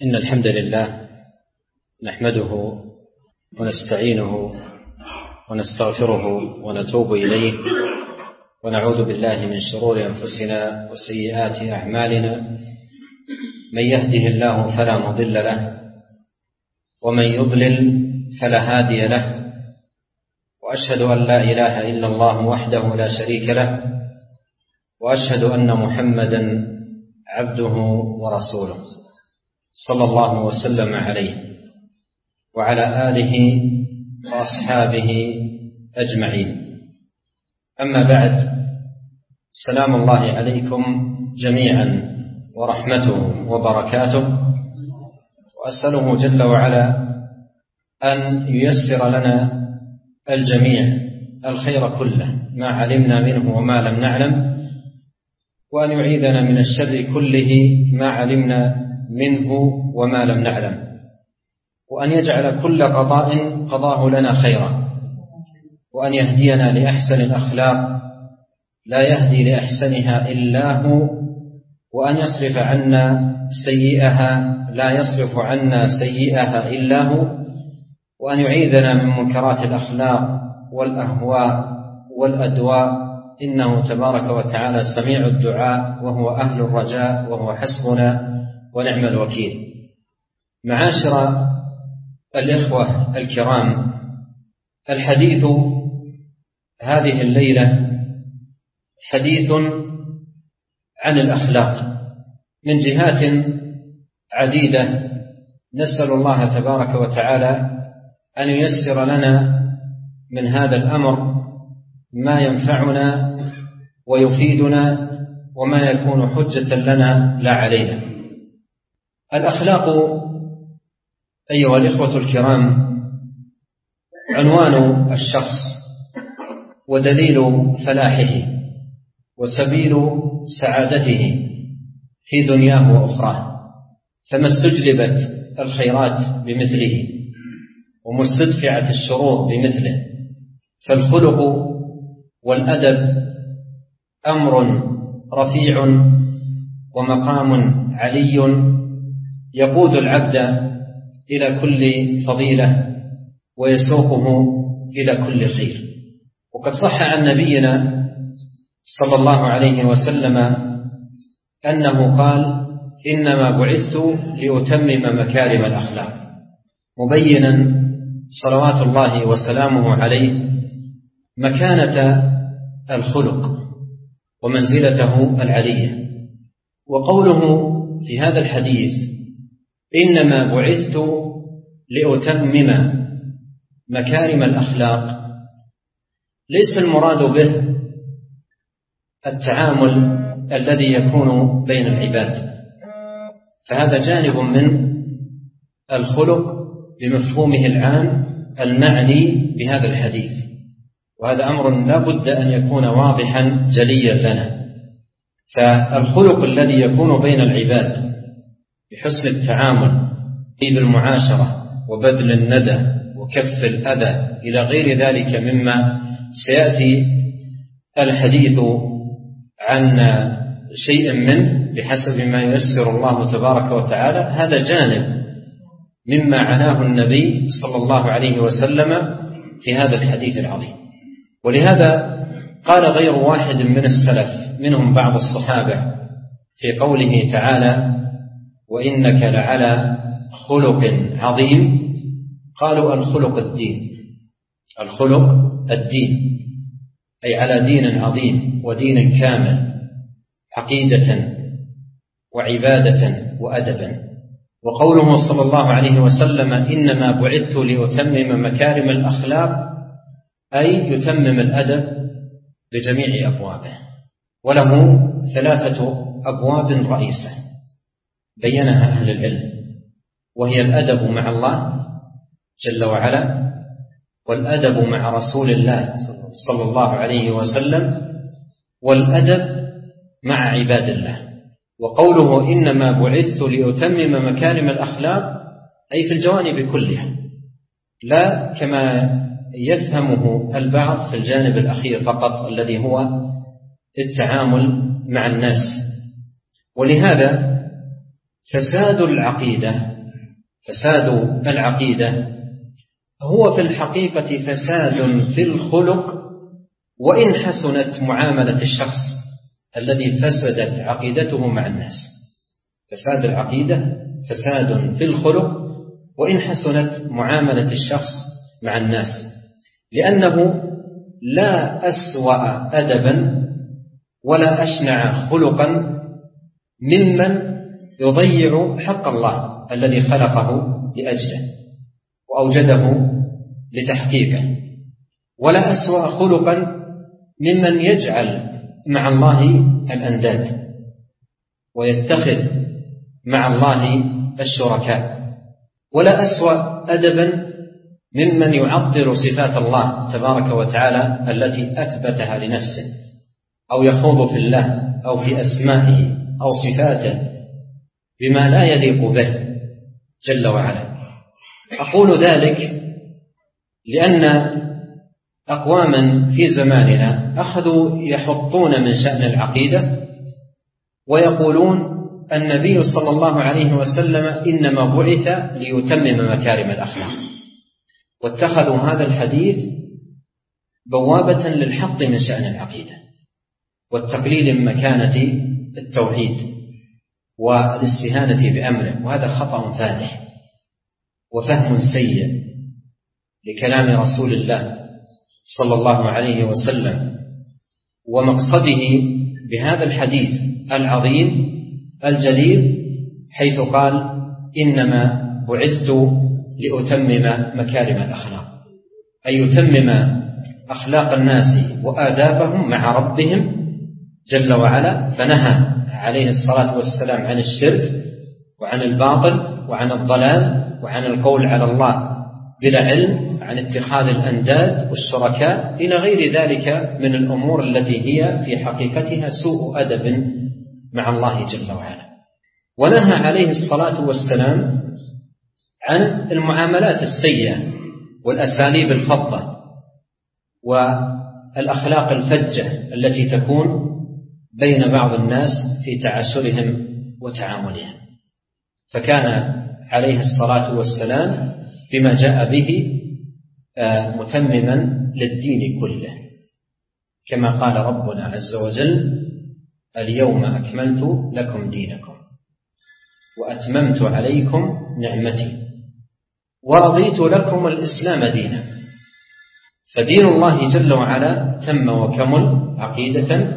إن الحمد لله نحمده ونستعينه ونستغفره ونتوب إليه ونعوذ بالله من شرور أنفسنا وسيئات أعمالنا. من يهده الله فلا مضل له ومن يضلل فلا هادي له، وأشهد أن لا إله إلا الله وحده لا شريك له، وأشهد أن محمدا عبده ورسوله صلى الله وسلم عليه وعلى آله وأصحابه أجمعين. أما بعد، سلام الله عليكم جميعا ورحمته وبركاته، وأسأله جل وعلا أن ييسر لنا الجميع الخير كله ما علمنا منه وما لم نعلم، وأن يعيذنا من الشر كله ما علمنا منه وما لم نعلم، وأن يجعل كل قضاء قضاه لنا خيرا، وأن يهدينا لأحسن الأخلاق لا يهدي لأحسنها إلا هو، وأن يصرف عنا سيئها لا يصرف عنا سيئها إلا هو، وأن يعيذنا من منكرات الأخلاق والأهواء والأدواء، إنه تبارك وتعالى سميع الدعاء وهو أهل الرجاء وهو حسبنا ونعم الوكيل. معاشر الإخوة الكرام، الحديث هذه الليلة حديث عن الأخلاق من جهات عديدة. نسأل الله تبارك وتعالى أن ييسر لنا من هذا الأمر ما ينفعنا ويفيدنا وما يكون حجة لنا لا علينا. الأخلاق أيها الإخوة الكرام عنوان الشخص ودليل فلاحه وسبيل سعادته في دنياه وأخراه، فما استجلبت الخيرات بمثله وما استدفعت الشرور بمثله. فالخلق والأدب أمر رفيع ومقام علي يقود العبد إلى كل فضيلة ويسوقه إلى كل خير. وقد صح عن نبينا صلى الله عليه وسلم أنه قال: إنما بعثت لأتمم مكارم الأخلاق، مبينا صلوات الله وسلامه عليه مكانة الخلق ومنزلته العلية. وقوله في هذا الحديث إنما بعثت لأتمم مكارم الأخلاق ليس المراد به التعامل الذي يكون بين العباد، فهذا جانب من الخلق بمفهومه العام المعني بهذا الحديث، وهذا أمر لا بد أن يكون واضحا جليا لنا. فالخلق الذي يكون بين العباد بحسن التعامل بالمعاشرة وبذل الندى وكف الأذى إلى غير ذلك مما سيأتي الحديث عن شيء منه بحسب ما ييسر الله تبارك وتعالى، هذا جانب مما عناه النبي صلى الله عليه وسلم في هذا الحديث العظيم. ولهذا قال غير واحد من السلف منهم بعض الصحابة في قوله تعالى: وإنك لعلى خلق عظيم، قالوا: الخلق الدين. الخلق الدين، أي على دين عظيم ودين كامل، عقيدة وعبادة وأدبا. وقوله صلى الله عليه وسلم: إنما بعثت لأتمم مكارم الأخلاق، أي يتمم الأدب بجميع أبوابه، وله 3 أبواب رئيسة بينها أهل العلم، وهي الأدب مع الله جل وعلا، والأدب مع رسول الله صلى الله عليه وسلم، والأدب مع عباد الله. وقوله إنما بعثت لأتمم مكارم الأخلاق أي في الجوانب كلها، لا كما يفهمه البعض في الجانب الأخير فقط الذي هو التعامل مع الناس. ولهذا فساد العقيدة هو في الحقيقة فساد في الخلق، وإن حسنت معاملة الشخص الذي فسدت عقيدته مع الناس. فساد العقيدة فساد في الخلق، وإن حسنت معاملة الشخص مع الناس، لأنه لا أسوأ أدبا ولا أشنع خلقا ممن يضيع حق الله الذي خلقه لأجله وأوجده لتحقيقه، ولا أسوأ خلقا ممن يجعل مع الله الأنداد ويتخذ مع الله الشركاء، ولا أسوأ أدبا ممن يعطل صفات الله تبارك وتعالى التي أثبتها لنفسه، أو يخوض في الله أو في أسمائه أو صفاته بما لا يليق به جل وعلا. أقول ذلك لأن أقواما في زماننا أخذوا يحطون من شأن العقيدة ويقولون النبي صلى الله عليه وسلم إنما بعث ليتمم مكارم الأخلاق، واتخذوا هذا الحديث بوابة للحط من شأن العقيدة والتقليل من مكانة التوحيد والاستهانة بأمره، وهذا خطأ فادح وفهم سيء لكلام رسول الله صلى الله عليه وسلم ومقصده بهذا الحديث العظيم الجليل، حيث قال إنما بعثت لأتمم مكارم الأخلاق، أي يتمم أخلاق الناس وآدابهم مع ربهم جل وعلا. فنهى عليه الصلاة والسلام عن الشرك وعن الباطل وعن الضلال وعن القول على الله بلا علم، عن اتخاذ الأنداد والشركاء إلى غير ذلك من الأمور التي هي في حقيقتها سوء أدب مع الله جل وعلا. ونهى عليه الصلاة والسلام عن المعاملات السيئة والأساليب الفظة والأخلاق الفجة التي تكون بين بعض الناس في تعاشرهم وتعاملهم، فكان عليه الصلاة والسلام بما جاء به متمما للدين كله، كما قال ربنا عز وجل اليوم أكملت لكم دينكم وأتممت عليكم نعمتي ورضيت لكم الإسلام دينا. فدين الله جل وعلا تم وكمل عقيدة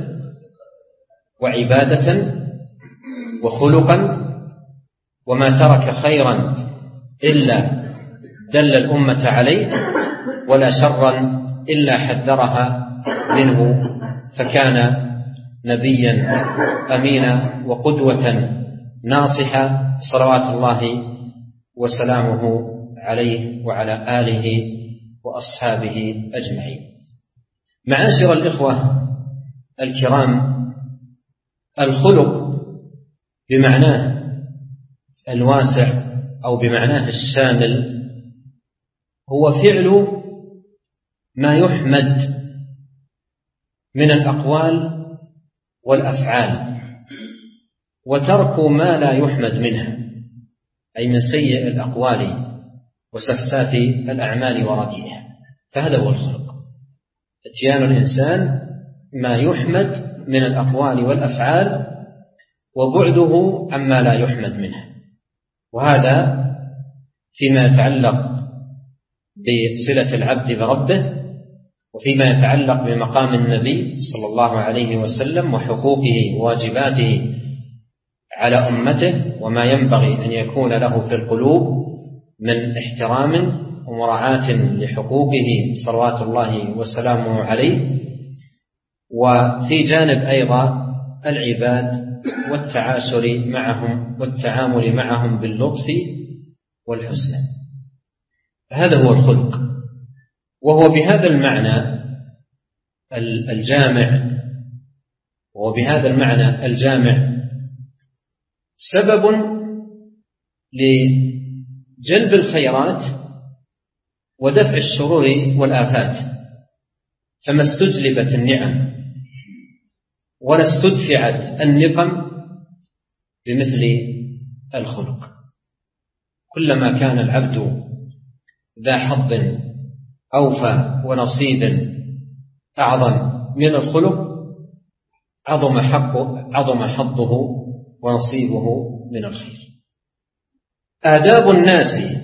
وعبادة وخلقا، وما ترك خيرا إلا دل الأمة عليه، ولا شرا إلا حذرها منه، فكان نبيا أمينا وقدوة ناصحة صلوات الله وسلامه عليه وعلى آله وأصحابه أجمعين. معاشر الإخوة الكرام، الخلق بمعناه الواسع أو بمعناه الشامل هو فعل ما يحمد من الأقوال والأفعال، وترك ما لا يحمد منها، أي من سيء الأقوال وسفساف الأعمال ورديئها. فهذا هو الخلق، اتيان الإنسان ما يحمد من الأقوال والأفعال وبعده عما لا يحمد منها. وهذا فيما يتعلق بصلة العبد بربه، وفيما يتعلق بمقام النبي صلى الله عليه وسلم وحقوقه وواجباته على أمته، وما ينبغي أن يكون له في القلوب من احترام ومراعاة لحقوقه صلوات الله وسلامه عليه. وفي جانب أيضا العباد والتعاشر معهم والتعامل معهم باللطف والحسن. هذا هو الخلق، وهو بهذا المعنى الجامع سبب لجلب الخيرات ودفع الشرور والآفات، فما استجلبت النعم ولا استدفعت النقم بمثل الخلق. كلما كان العبد ذا حظ أوفى ونصيب أعظم من الخلق عظم حظه ونصيبه من الخير. آداب الناس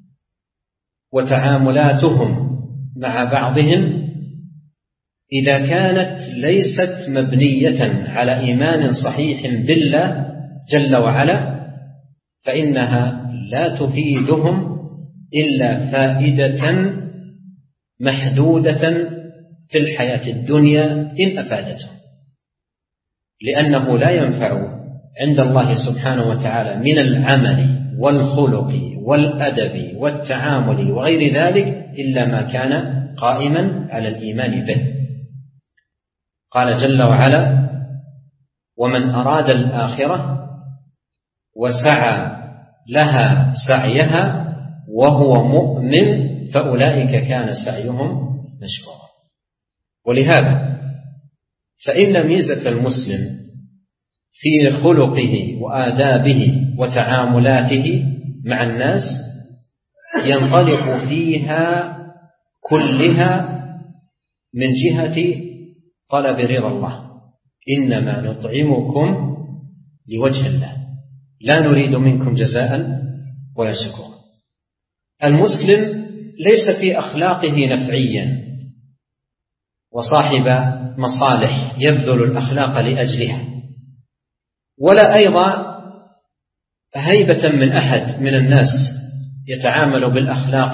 وتعاملاتهم مع بعضهم إذا كانت ليست مبنية على إيمان صحيح بالله جل وعلا فإنها لا تفيدهم إلا فائدة محدودة في الحياة الدنيا إن أفادتهم، لأنه لا ينفع عند الله سبحانه وتعالى من العمل والخلق والأدب والتعامل وغير ذلك إلا ما كان قائما على الإيمان به. قال جل وعلا: ومن أراد الآخرة وسعى لها سعيها وهو مؤمن فأولئك كان سعيهم مشكورا. ولهذا فإن ميزة المسلم في خلقه وآدابه وتعاملاته مع الناس ينطلق فيها كلها من جهة طلب رضا الله، إنما نطعمكم لوجه الله لا نريد منكم جزاء ولا شكورا. المسلم ليس في أخلاقه نفعيا وصاحب مصالح يبذل الأخلاق لأجلها، ولا أيضا هيبة من أحد من الناس يتعامل بالأخلاق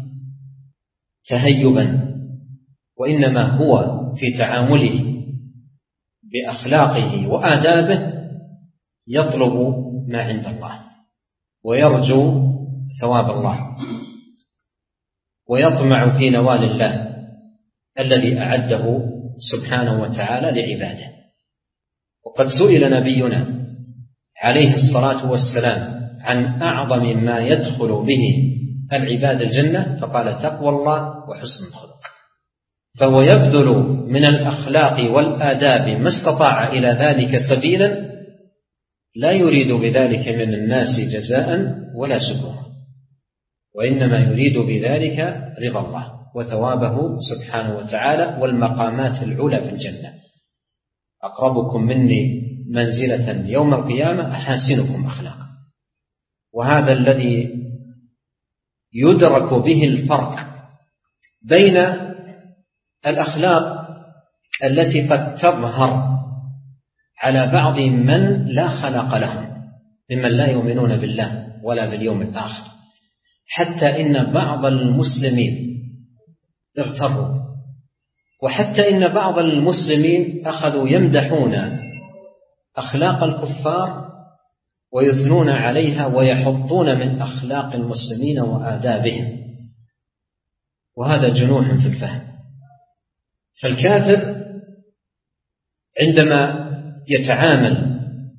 تهيبا، وإنما هو في تعامله بأخلاقه وآدابه يطلب ما عند الله ويرجو ثواب الله ويطمع في نوال الله الذي أعده سبحانه وتعالى لعباده. وقد سئل نبينا عليه الصلاة والسلام عن أعظم ما يدخل به العباد الجنة فقال: تقوى الله وحسن الخلق. فهو يبذل من الأخلاق والآداب ما استطاع إلى ذلك سبيلا، لا يريد بذلك من الناس جزاء ولا شكورا، وإنما يريد بذلك رضا الله وثوابه سبحانه وتعالى والمقامات العلى في الجنة. أقربكم مني منزلة يوم القيامة أحاسنكم أخلاقا. وهذا الذي يدرك به الفرق بين الأخلاق التي قد تظهر على بعض من لا خلق لهم ممن لا يؤمنون بالله ولا باليوم الآخر، حتى إن بعض المسلمين اغتروا، وحتى إن بعض المسلمين أخذوا يمدحون أخلاق الكفار ويثنون عليها ويحطون من أخلاق المسلمين وآدابهم، وهذا جنوح في الفهم. فالكافر عندما يتعامل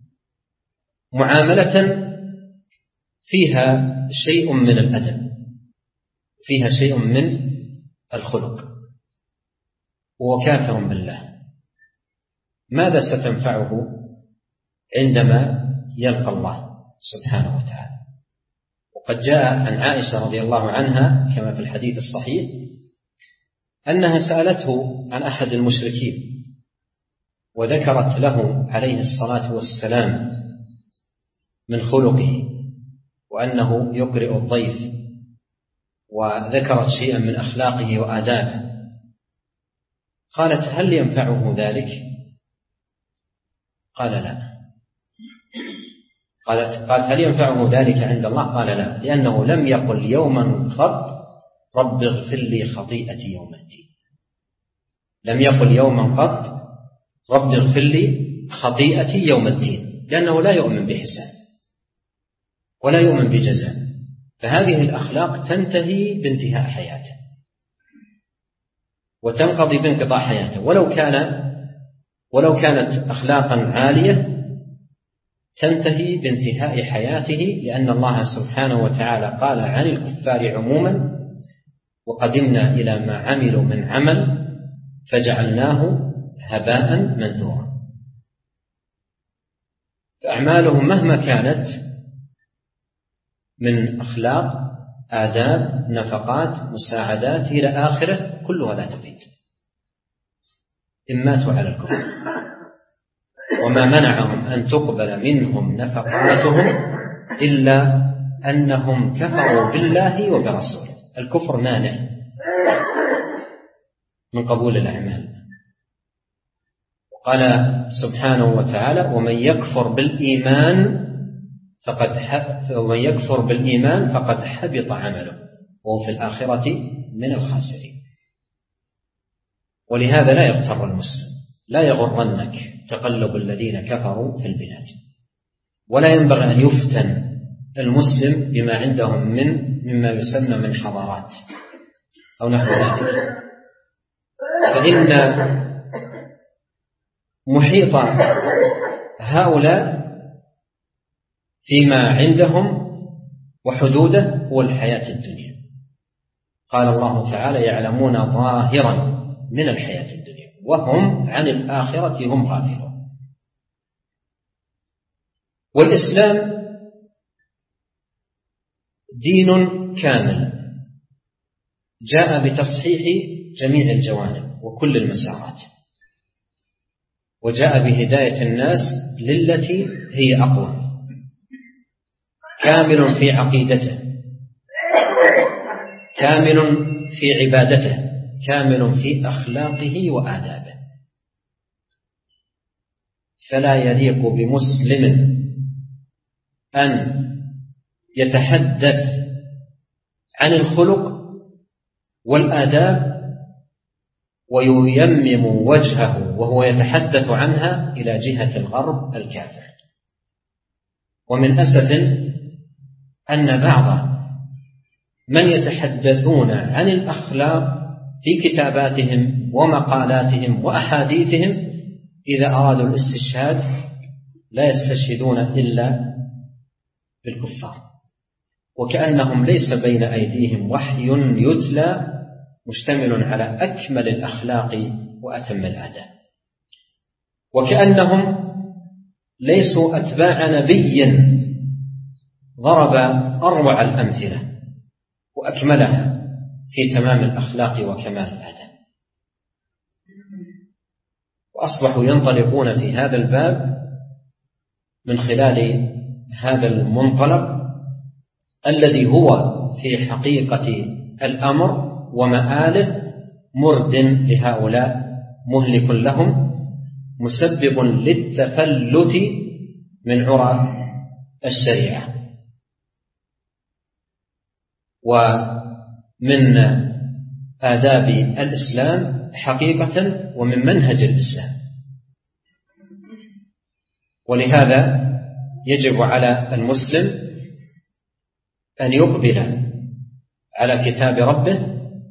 معاملة فيها شيء من الأدب، فيها شيء من الخلق، وهو كافر بالله، ماذا ستنفعه عندما يلقى الله سبحانه وتعالى؟ وقد جاء عن عائشة رضي الله عنها كما في الحديث الصحيح أنها سألته عن أحد المشركين وذكرت له عليه الصلاة والسلام من خلقه وأنه يقرئ الضيف، وذكرت شيئا من أخلاقه وآدابه. قالت: هل ينفعه ذلك؟ قال: لا. قالت: هل ينفعه ذلك عند الله؟ قال: لا، لأنه لم يقل يوما قط رب اغفر لي خطيئتي يوم الدين. لم يقل يوما قط رب اغفر لي خطيئتي يوم الدين، لأنه لا يؤمن بحساب ولا يؤمن بجزاء. فهذه الأخلاق تنتهي بانتهاء حياته وتنقضي بانقضاء حياته، ولو كانت أخلاقا عالية تنتهي بانتهاء حياته، لأن الله سبحانه وتعالى قال عن الكفار عموما: وقدمنا إلى ما عملوا من عمل فجعلناه هباء منثورا. فأعمالهم مهما كانت من أخلاق، آداب، نفقات، مساعدات إلى آخره، كلها لا تفيد إن ماتوا على الكفر. وما منعهم أن تقبل منهم نفقاتهم إلا أنهم كفروا بالله وبرسوله. الكفر مانع من قبول الأعمال. قال سبحانه وتعالى: ومن يكفر بالإيمان فقد حبط عمله وهو في الآخرة من الخاسرين. ولهذا لا يغتر المسلم، لا يغرنك تقلب الذين كفروا في البلاد، ولا ينبغي أن يفتن المسلم بما عندهم مما يسمى من حضارات أو نحو ذلك، فإن محيط هؤلاء فيما عندهم وحدوده هو الحياة الدنيا. قال الله تعالى: يعلمون ظاهرا من الحياة الدنيا وهم عن الآخرة هم غافلون. والإسلام دين كامل جاء بتصحيح جميع الجوانب وكل المسارات، وجاء بهداية الناس للتي هي أقوى، كامل في عقيدته، كامل في عبادته، كامل في أخلاقه وآدابه. فلا يليق بمسلم أن يتحدث عن الخلق والآداب وييمم وجهه وهو يتحدث عنها إلى جهة الغرب الكافر. ومن أسف أن بعض من يتحدثون عن الأخلاق في كتاباتهم ومقالاتهم وأحاديثهم إذا أرادوا الاستشهاد لا يستشهدون إلا بالكفار، وكأنهم ليس بين أيديهم وحي يتلى مشتمل على أكمل الأخلاق وأتم الآداب، وكأنهم ليسوا أتباع نبي ضرب أروع الأمثلة وأكملها في تمام الأخلاق وكمال الآداب. وأصبحوا ينطلقون في هذا الباب من خلال هذا المنطلق الذي هو في حقيقة الأمر ومآله مرد لهؤلاء، مهلك لهم، مسبب للتفلت من عرى الشريعة ومن آداب الإسلام حقيقة ومن منهج الإسلام. ولهذا يجب على المسلم أن يقبل على كتاب ربه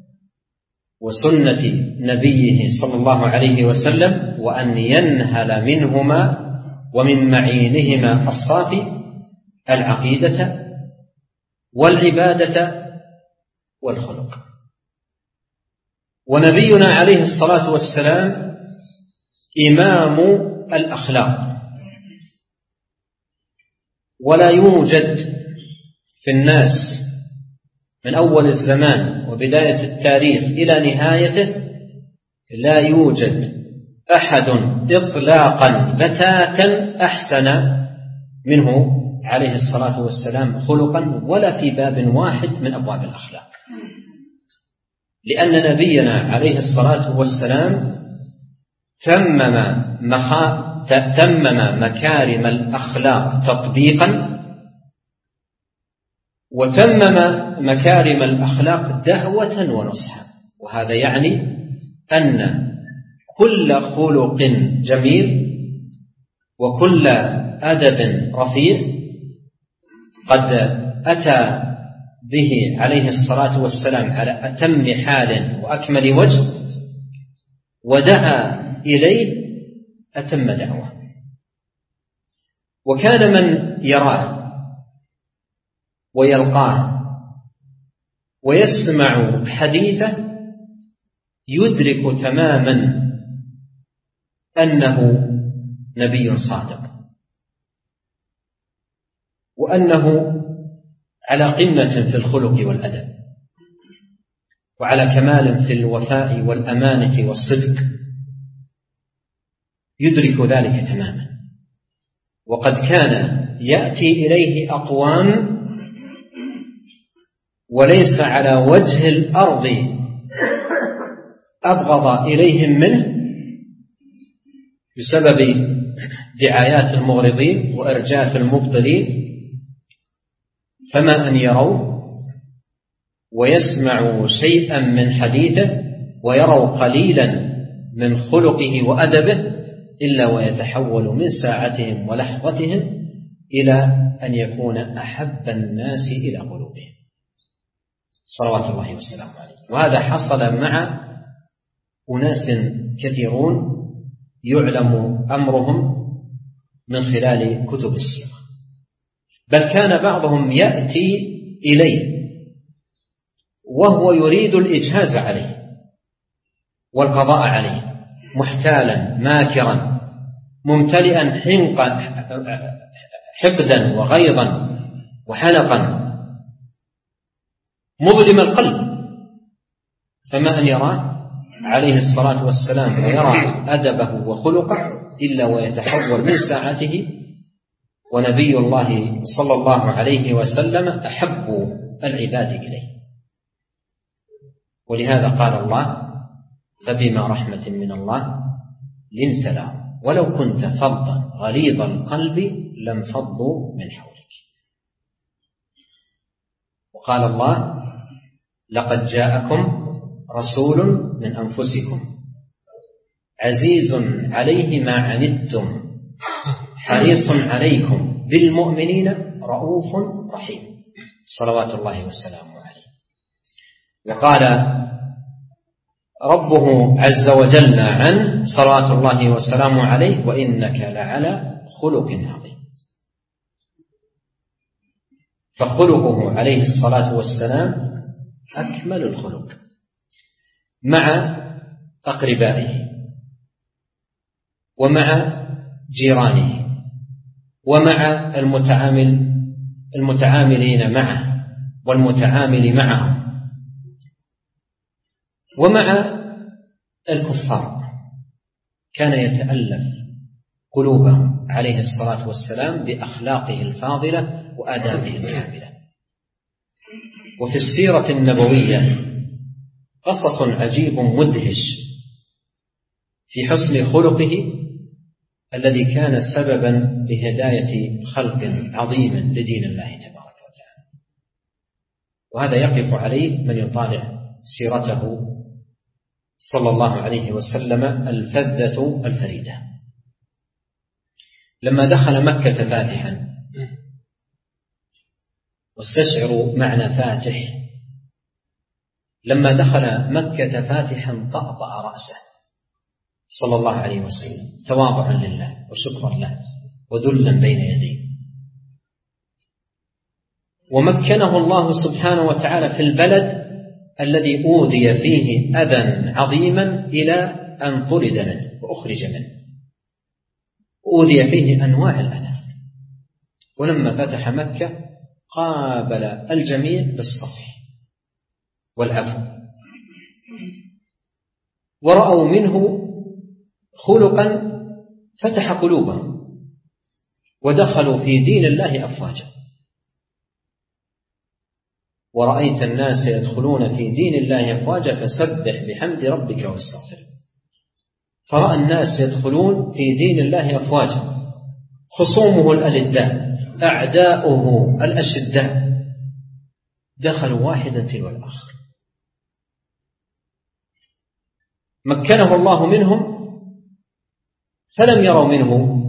وسنة نبيه صلى الله عليه وسلم، وأن ينهل منهما ومن معينهما الصافي العقيدة والعبادة والخلق. ونبينا عليه الصلاة والسلام إمام الأخلاق، ولا يوجد في الناس من أول الزمان وبداية التاريخ إلى نهايته لا يوجد أحد إطلاقا بتاتا أحسن منه عليه الصلاة والسلام خلقا، ولا في باب واحد من أبواب الأخلاق، لأن نبينا عليه الصلاة والسلام تمم مكارم الأخلاق تطبيقا، وتمم مكارم الأخلاق دعوة ونصحا. وهذا يعني أن كل خلق جميل وكل أدب رفيع قد أتى به عليه الصلاة والسلام على أتم حال وأكمل وجه، ودعا إليه أتم دعوة. وكان من يراه ويلقاه ويسمع حديثه يدرك تماما أنه نبي صادق، وأنه على قمة في الخلق والأدب، وعلى كمال في الوفاء والأمانة والصدق، يدرك ذلك تماما. وقد كان يأتي إليه أقوام وليس على وجه الأرض أبغض إليهم منه بسبب دعايات المغرضين وإرجاف المبطلين، فما أن يروا ويسمعوا شيئا من حديثه ويروا قليلا من خلقه وأدبه إلا ويتحول من ساعتهم ولحظتهم إلى أن يكون أحب الناس إلى قلوبهم صلوات الله وسلامه عليه. وهذا حصل مع أناس كثيرون يعلم أمرهم من خلال كتب السيرة، بل كان بعضهم يأتي إليه وهو يريد الإجهاز عليه والقضاء عليه، محتالا ماكرا ممتلئا حقدا وغيظا وحنقا مظلم القلب، فما أن يراه عليه الصلاة والسلام ويرى أدبه وخلقه إلا ويتحول من ساعته، ونبي الله صلى الله عليه وسلم أحب العباد إليه. ولهذا قال الله: فبما رحمة من الله لنت لهم ولو كنت فظا غليظ القلب لانفضوا من حولك. وقال الله: لقد جاءكم رسول من أنفسكم عزيز عليه ما عنتم حريص عليكم بالمؤمنين رؤوف رحيم صلوات الله وسلامه عليه. وقال ربه عز وجل عنه صلوات الله وسلامه عليه: وإنك لعلى خلق عظيم. فخلقه عليه الصلاة والسلام أكمل الخلق مع أقربائه ومع جيرانه ومع المتعاملين معه والمتعامل معهم ومع الكفار، كان يتألف قلوبهم عليه الصلاة والسلام بأخلاقه الفاضلة وآدابه الكاملة. وفي السيرة النبوية قصص عجيب مدهش في حسن خلقه الذي كان سببا لهداية خلق عظيم لدين الله تبارك وتعالى. وهذا يقف عليه من يطالع سيرته صلى الله عليه وسلم الفذة الفريدة. لما دخل مكة فاتحا، واستشعروا معنى فاتح، لما دخل مكة فاتحا طأطأ رأسه صلى الله عليه وسلم تواضعا لله وشكرا له وذلا بين يديه. ومكنه الله سبحانه وتعالى في البلد الذي أوذي فيه أذى عظيما إلى أن طرد منه وأخرج منه، أوذي فيه أنواع الأذى. ولما فتح مكة قابل الجميع بالصفح والعفو، ورأوا منه خلقا فتح قلوبهم ودخلوا في دين الله أفواجا. ورأيت الناس يدخلون في دين الله أفواجا فسبح بحمد ربك واستغفر. فرأى الناس يدخلون في دين الله أفواجا، خصومه الألداء أعداؤه الأشداء دخلوا واحدا تلو الآخر. مكنه الله منهم فلم يروا منه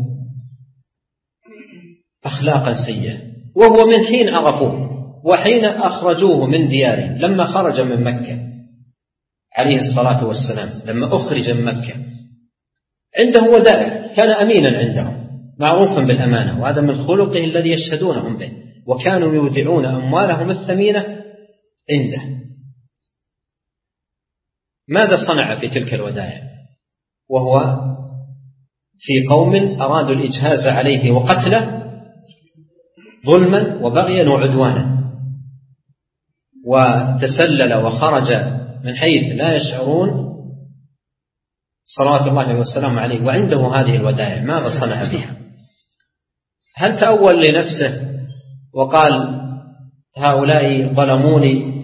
أخلاقا سيئة، وهو من حين عرفوه وحين أخرجوه من دياره. لما خرج من مكة عليه الصلاة والسلام، لما أخرج من مكة عنده ودائع، كان أمينا عندهم معروفا بالأمانة، وهذا من خلقه الذي يشهدونهم به، وكانوا يودعون أموالهم الثمينة عنده. ماذا صنع في تلك الودائع وهو في قوم أرادوا الإجهاز عليه وقتله ظلما وبغيا وعدوانا؟ وتسلل وخرج من حيث لا يشعرون صلوات الله وسلامه عليه وعنده هذه الودائع، ماذا صنع بها؟ هل تأول لنفسه وقال هؤلاء ظلموني،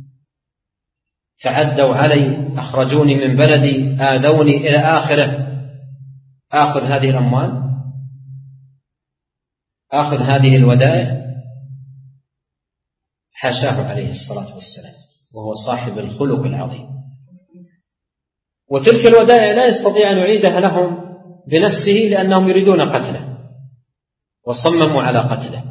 تعدوا علي، أخرجوني من بلدي، آذوني إلى آخره، آخذ هذه الأموال، آخذ هذه الودائع؟ حاشاه عليه الصلاة والسلام، وهو صاحب الخلق العظيم. وتلك الودائع لا يستطيع أن يعيدها لهم بنفسه لأنهم يريدون قتله وصمموا على قتله،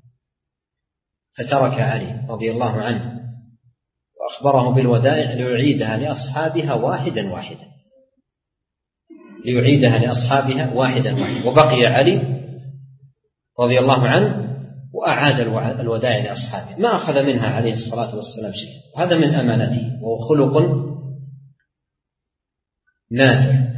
فترك علي رضي الله عنه وأخبره بالودائع ليعيدها لأصحابها واحدا واحدا، ليعيدها لأصحابها واحدا واحدا. وبقي علي رضي الله عنه وأعاد الودائع لأصحابه، ما أخذ منها عليه الصلاة والسلام شيء. هذا من أمانته وهو خلق نادر.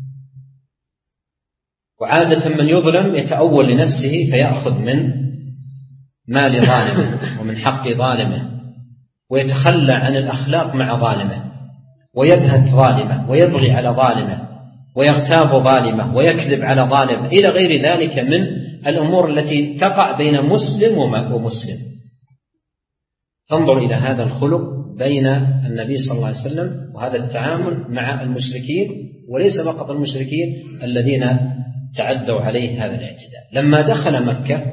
وعادة من يظلم يتأول لنفسه فيأخذ من مال ظالمه ومن حق ظالمه، ويتخلى عن الأخلاق مع ظالمه، ويبهت ظالمه، ويبغي على ظالمه، ويغتاب ظالمه، ويكذب على ظالمه، إلى غير ذلك من الأمور التي تقع بين مسلم ومسلم. تنظر إلى هذا الخلق بين النبي صلى الله عليه وسلم وهذا التعامل مع المشركين، وليس فقط المشركين الذين تعدوا عليه هذا الاعتداء. لما دخل مكة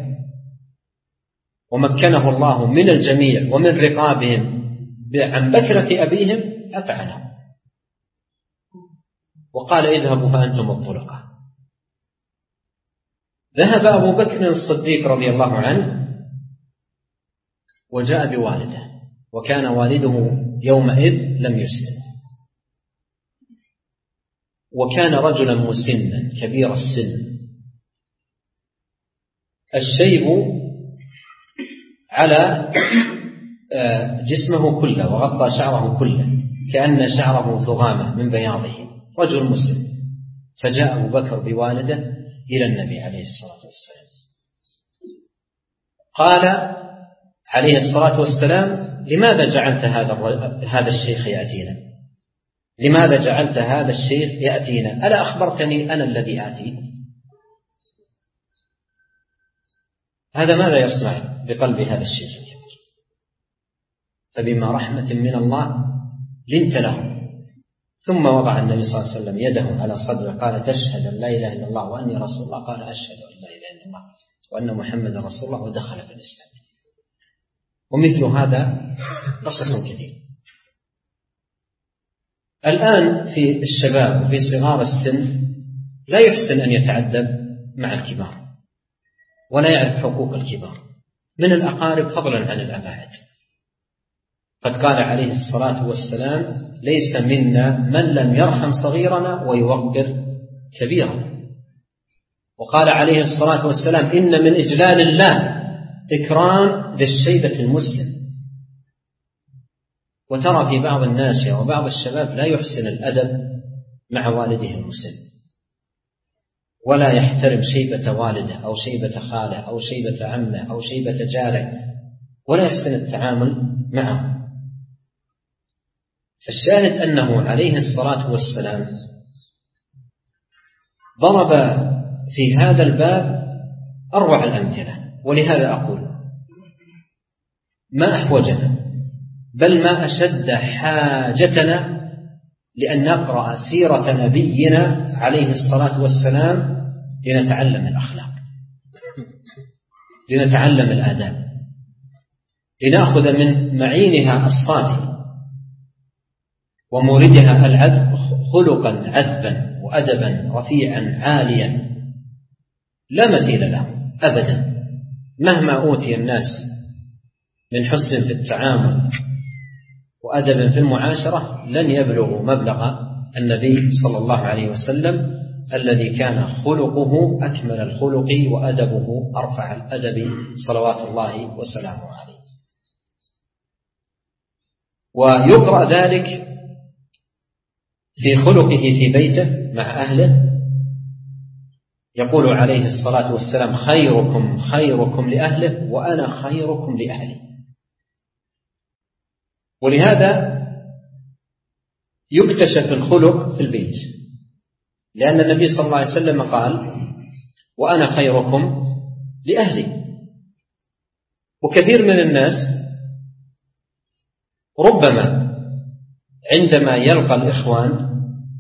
ومكنه الله من الجميع ومن رقابهم عن بكرة أبيهم أفعنهم وقال اذهبوا فأنتم الطلقاء. ذهب أبو بكر الصديق رضي الله عنه وجاء بوالده، وكان والده يومئذ لم يسلم، وكان رجلا مسنا كبير السن، الشيب على جسمه كله وغطى شعره كله كأن شعره ثغامة من بياضه، رجل مسن. فجاء أبو بكر بوالده إلى النبي عليه الصلاة والسلام، قال عليه الصلاة والسلام لماذا جعلت هذا الشيخ يأتينا؟ لماذا جعلت هذا الشيخ يأتينا؟ ألا أخبرتني أنا الذي آتي؟ هذا ماذا يصنع بقلب هذا الشيخ الكبير؟ فبما رحمة من الله لنت له. ثم وضع النبي صلى الله عليه وسلم يده على صدره قال تشهد أن لا إله إلا الله وأني رسول الله؟ قال أشهد أن لا إله إلا الله وأن محمد رسول الله، ودخل في الإسلام. ومثل هذا قصص كثير. الآن في الشباب وفي صغار السن لا يحسن أن يتعدب مع الكبار ولا يعرف حقوق الكبار من الأقارب فضلا عن الأباعد. قد قال عليه الصلاة والسلام ليس منا من لم يرحم صغيرنا ويوقر كبيرنا. وقال عليه الصلاة والسلام إن من إجلال الله إكرام للشيبة المسلم. وترى في بعض الناس وبعض الشباب لا يحسن الأدب مع والده المسلم، ولا يحترم شيبة والده أو شيبة خاله أو شيبة عمه أو شيبة جاره، ولا يحسن التعامل معه. فالشاهد أنه عليه الصلاة والسلام ضرب في هذا الباب أروع الأمثلة. ولهذا أقول ما أحوجنا بل ما أشد حاجتنا لأن نقرأ سيرة نبينا عليه الصلاة والسلام لنتعلم الأخلاق، لنتعلم الآداب، لنأخذ من معينها الصافي وموردها العذب خلقا عذبا وأدبا رفيعا عاليا لا مثيل له أبدا. مهما أوتي الناس من حسن في التعامل وأدب في المعاشرة لن يبلغوا مبلغ النبي صلى الله عليه وسلم الذي كان خلقه أكمل الخلق وأدبه أرفع الأدب صلوات الله وسلامه عليه. ويقرأ ذلك في خلقه في بيته مع أهله. يقول عليه الصلاة والسلام خيركم خيركم لأهله وأنا خيركم لأهلي. ولهذا يكتشف الخلق في البيت، لأن النبي صلى الله عليه وسلم قال: وأنا خيركم لأهلي. وكثير من الناس ربما عندما يلقى الإخوان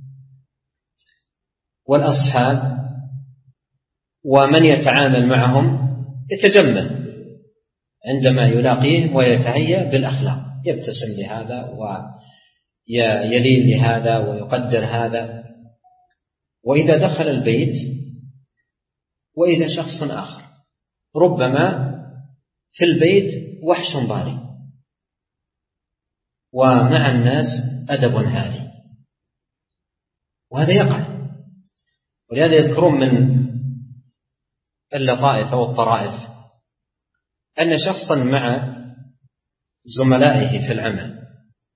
والأصحاب ومن يتعامل معهم يتجمل عندما يلاقيه ويتهيأ بالأخلاق، يبتسم لهذا ويلين لهذا ويقدر هذا. وإذا دخل البيت وإذا شخص آخر ربما في البيت وحش ضاري ومع الناس أدب عالي، وهذا يقع. ولهذا يذكرون من اللطائف أو الطرائف أن شخصا مع زملائه في العمل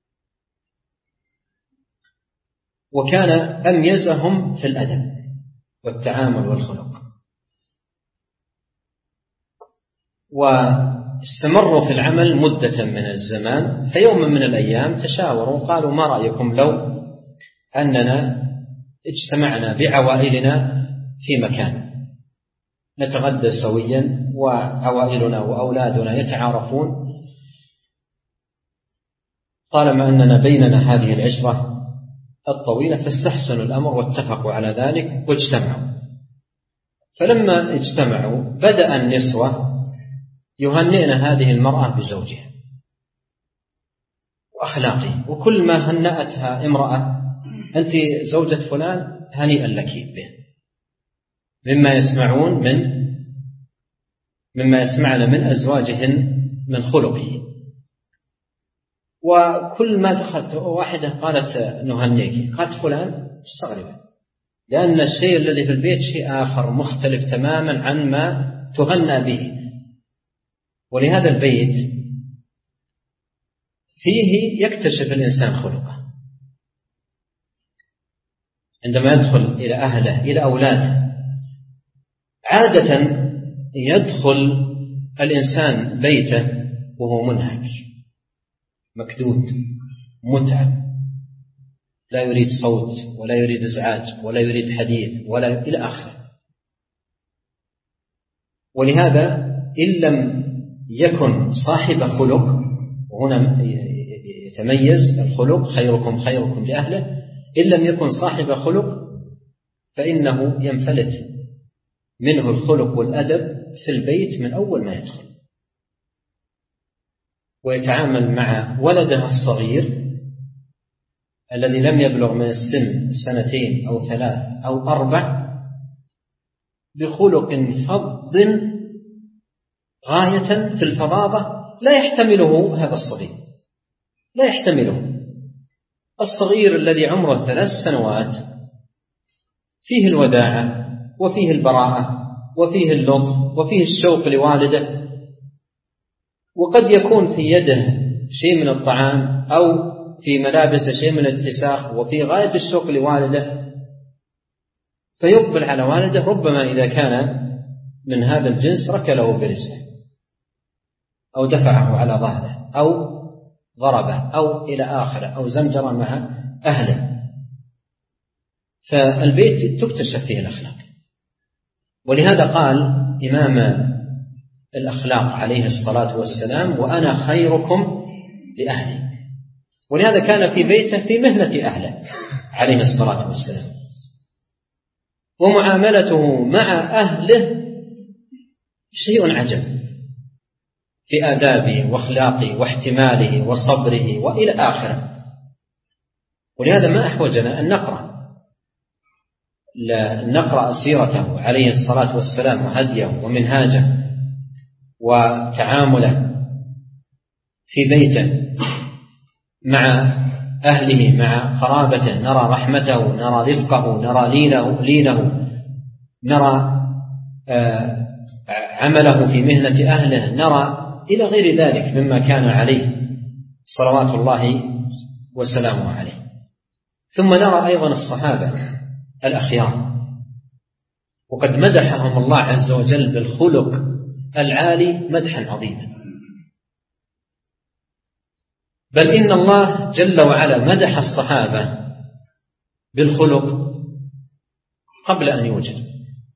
وكان أميزهم في الأدب والتعامل والخلق، واستمروا في العمل مدة من الزمان، فيوم من الأيام تشاوروا قالوا: ما رأيكم لو أننا اجتمعنا بعوائلنا في مكان نتغدى سويا وعوائلنا وأولادنا يتعارفون، طالما أننا بيننا هذه العشرة الطويلة. فاستحسنوا الأمر واتفقوا على ذلك واجتمعوا. فلما اجتمعوا بدأ النسوة يهنئن هذه المرأة بزوجها وأخلاقه، وكل ما هنأتها امرأة: أنت زوجة فلان، هنيئا لك به، مما يسمعن من أزواجهن من خلقه. وكل ما دخلت واحدة قالت: نهنيك، قالت فلان، استغرب، لأن الشيء الذي في البيت شيء آخر مختلف تماما عن ما تهنى به. ولهذا البيت فيه يكتشف الإنسان خلقه عندما يدخل إلى أهله إلى أولاده. عادة يدخل الإنسان بيته وهو منهك مكدود متعب، لا يريد صوت ولا يريد إزعاج ولا يريد حديث ولا إلى آخره. ولهذا إن لم يكن صاحب خلق، وهنا يتميز الخلق: خيركم خيركم لأهله، إن لم يكن صاحب خلق فإنه ينفلت منه الخلق والأدب في البيت من أول ما يدخل، ويتعامل مع ولده الصغير الذي لم يبلغ من السن 2 أو 3 أو 4 بخلق فظ غاية في الفظاظة لا يحتمله هذا الصغير، لا يحتمله. الصغير الذي عمره 3 سنوات فيه الوداعة وفيه البراءة وفيه اللطف وفيه الشوق لوالده، وقد يكون في يده شيء من الطعام أو في ملابس شيء من الاتساخ وفي غاية الشوق لوالده، فيقبل على والده، ربما إذا كان من هذا الجنس ركله برجله أو دفعه على ظهره أو ضربه أو إلى آخره أو زمجر مع أهله. فالبيت تكتشف فيه الأخلاق. ولهذا قال إمام الأخلاق عليه الصلاة والسلام: وأنا خيركم لأهلي. ولهذا كان في بيته في مهنة أهله عليه الصلاة والسلام، ومعاملته مع أهله شيء عجب في آدابه وأخلاقه واحتماله وصبره وإلى آخره. ولهذا ما أحوجنا أن نقرأ سيرته عليه الصلاة والسلام وهديه ومنهاجه وتعامله في بيته مع أهله مع قرابته، نرى رحمته، نرى رفقه، نرى لينه، نرى عمله في مهنة أهله، نرى إلى غير ذلك مما كان عليه صلوات الله وسلامه عليه. ثم نرى أيضا الصحابة الأخيار، وقد مدحهم الله عز وجل بالخلق العالي مدحا عظيما، بل إن الله جل وعلا مدح الصحابة بالخلق قبل أن يوجدوا،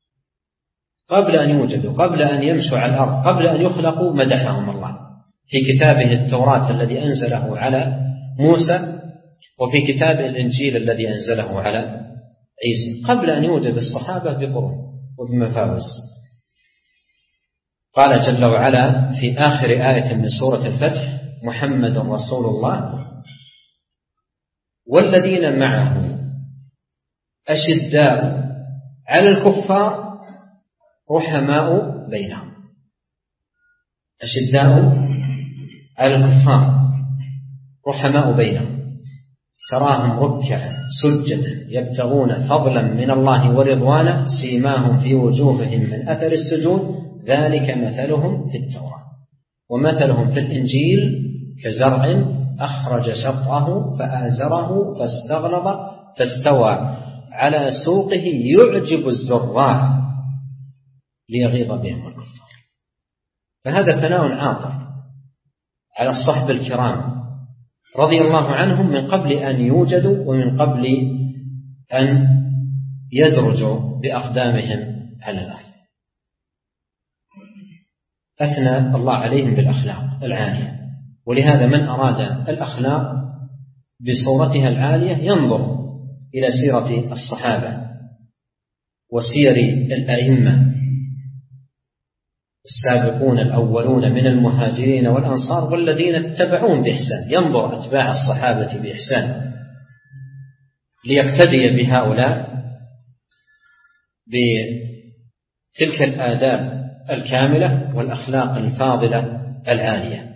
قبل أن يمشوا على الأرض، قبل أن يخلقوا مدحهم الله في كتابه التوراة الذي أنزله على موسى، وفي كتابه الإنجيل الذي أنزله على عيسى، قبل أن يوجد الصحابة بقرون وبمفاوز. قال جل وعلا في آخر آية من سورة الفتح: محمد رسول الله والذين معه أشداء على الكفار رحماء بينهم. أشداء على الكفار رحماء بينهم، تراهم ركعا سجدا يبتغون فضلا من الله ورضوانا سيماهم في وجوههم من أثر السجود ذلك مثلهم في التوراة ومثلهم في الإنجيل كزرع أخرج شطأه فآزره فاستغلظ فاستوى على سوقه يعجب الزراع ليغيظ بهم الكفار. فهذا ثناء عاطر على الصحب الكرام رضي الله عنهم من قبل أن يوجدوا ومن قبل أن يدرجوا بأقدامهم على الأرض. أثنى الله عليهم بالأخلاق العالية، ولهذا من أراد الأخلاق بصورتها العالية ينظر إلى سيرة الصحابة وسير الأئمة السابقون الأولون من المهاجرين والأنصار والذين اتبعون بإحسان، ينظر أتباع الصحابة بإحسان ليقتدي بهؤلاء بتلك الآداب الكاملة والأخلاق الفاضلة العالية.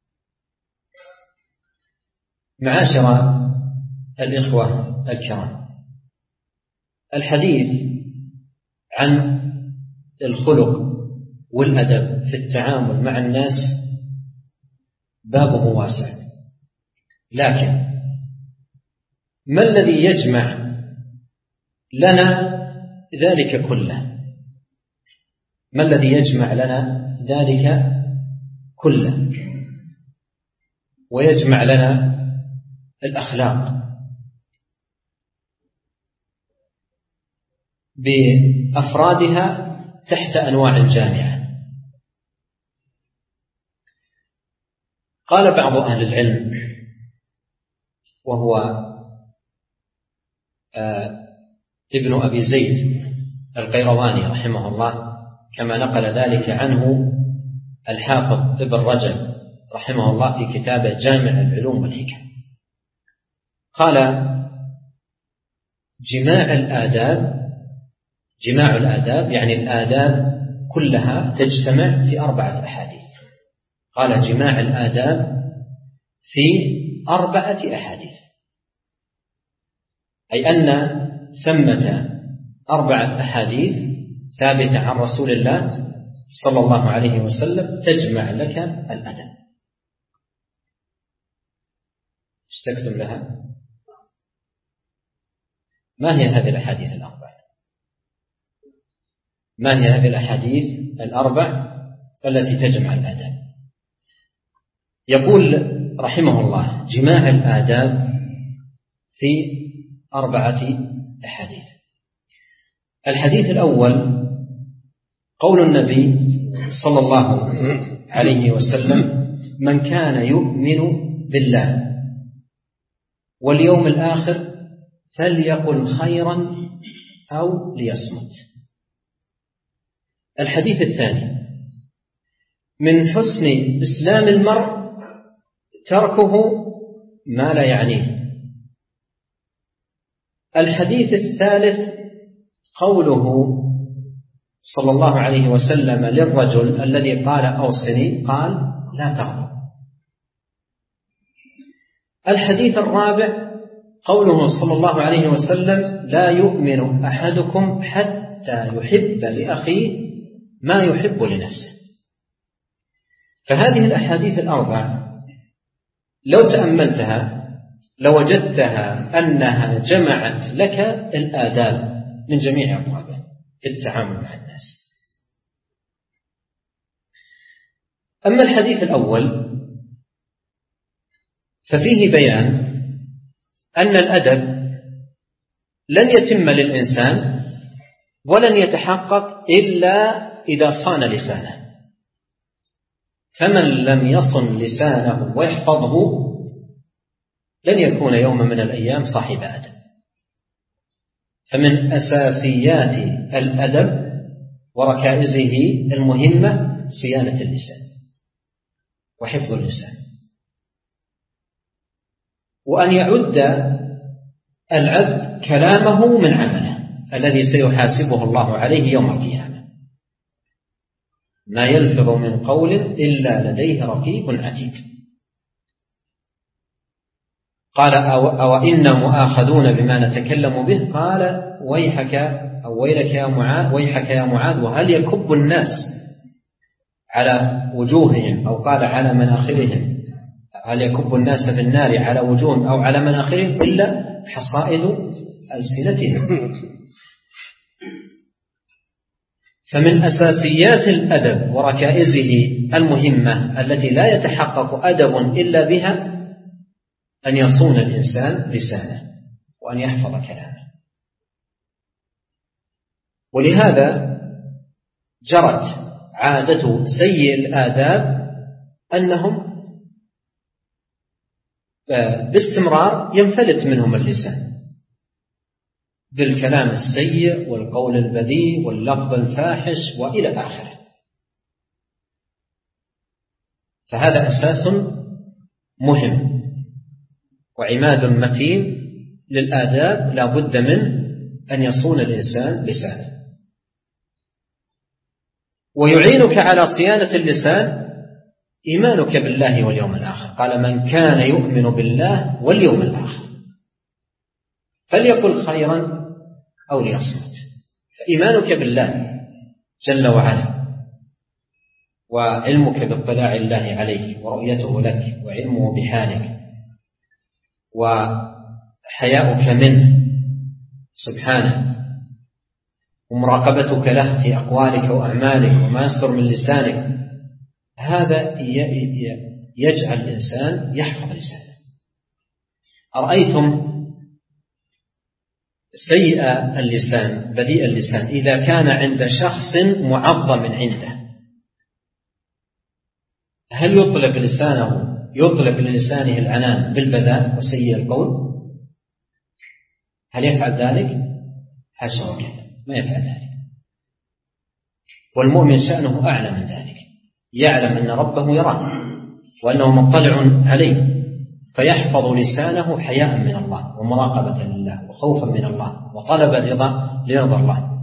معاشر الإخوة الكرام، الحديث عن الخلق والأدب في التعامل مع الناس بابه واسع، لكن ما الذي يجمع لنا ذلك كله؟ ما الذي يجمع لنا ذلك كله ويجمع لنا الأخلاق بأفرادها تحت أنواع جامعة؟ قال بعض أهل العلم وهو ابن أبي زيد القيرواني رحمه الله، كما نقل ذلك عنه الحافظ ابن رجب رحمه الله في كتابه جامع العلوم والحكم، قال: جماع الآداب يعني الآداب كلها تجتمع في 4 أحاديث. قال: جماع الآداب في 4 أحاديث، أي أن ثمة 4 أحاديث ثابتة عن رسول الله صلى الله عليه وسلم تجمع لك الأدب. اشتقتم لها؟ ما هي هذه الأحاديث ال4؟ ما هي هذه الأحاديث ال4 التي تجمع الآداب؟ يقول رحمه الله: جماع الآداب في 4 أحاديث. الحديث الأول قول النبي صلى الله عليه وسلم: من كان يؤمن بالله واليوم الآخر فليقل خيرا أو ليصمت. الحديث الثاني: من حسن إسلام المرء تركه ما لا يعنيه. الحديث الثالث قوله صلى الله عليه وسلم للرجل الذي قال أوصني، قال: لا تغضب. الحديث الرابع قوله صلى الله عليه وسلم: لا يؤمن أحدكم حتى يحب لأخيه ما يحب لنفسه. فهذه الأحاديث ال4 لو تأملتها لوجدتها أنها جمعت لك الآداب من جميع أبوابها في التعامل مع الناس. أما الحديث الأول ففيه بيان أن الأدب لن يتم للإنسان ولن يتحقق إلا إذا صان لسانه، فمن لم يصن لسانه ويحفظه لن يكون يوم من الأيام صاحب أدب. فمن أساسيات الأدب وركائزه المهمة صيانة اللسان وحفظ اللسان، وأن يعد العبد كلامه من عمله الذي سيحاسبه الله عليه يوم القيامة. ما يلفظ من قول إلا لديه رقيب عتيد. قال أو إنا مؤاخذون بما نتكلم به؟ قال ويحك أو ويلك يا معاذ، ويحك يا معاذ، وهل يكب الناس على وجوههم، أو قال على مناخرهم، هل يكب الناس في النار على وجوههم أو على مناخرهم إلا حصائد ألسنتهم. فمن أساسيات الأدب وركائزه المهمة التي لا يتحقق أدب إلا بها أن يصون الإنسان لسانه وأن يحفظ كلامه. ولهذا جرت عادة سيء الآداب أنهم باستمرار ينفلت منهم اللسان بالكلام السيء والقول البذيء واللفظ الفاحش وإلى آخره. فهذا أساس مهم وعماد متين للآداب، لا بد من أن يصون الإنسان لسانه. ويعينك على صيانة اللسان إيمانك بالله واليوم الآخر. قال من كان يؤمن بالله واليوم الآخر فليقل خيرا أو ليصمت. فإيمانك بالله جل وعلا وعلمك باطلاع الله عليك ورؤيته لك وعلمه بحالك وحياؤك منه سبحانه ومراقبتك له في أقوالك وأعمالك وما يصدر من لسانك، هذا يجعل الإنسان يحفظ لسانه. أرأيتم سيء اللسان بذيء اللسان إذا كان عند شخص معظم عنده، هل يطلب للسانه العنان بالبذاء وسيء القول؟ هل يفعل ذلك؟ حاشا وكلا، ما يفعل ذلك. والمؤمن شأنه أعلى من ذلك، يعلم أن ربه يراه وأنه مطلع عليه، فيحفظ لسانه حياء من الله ومراقبة لله وخوفا من الله وطلبا لرضا الله،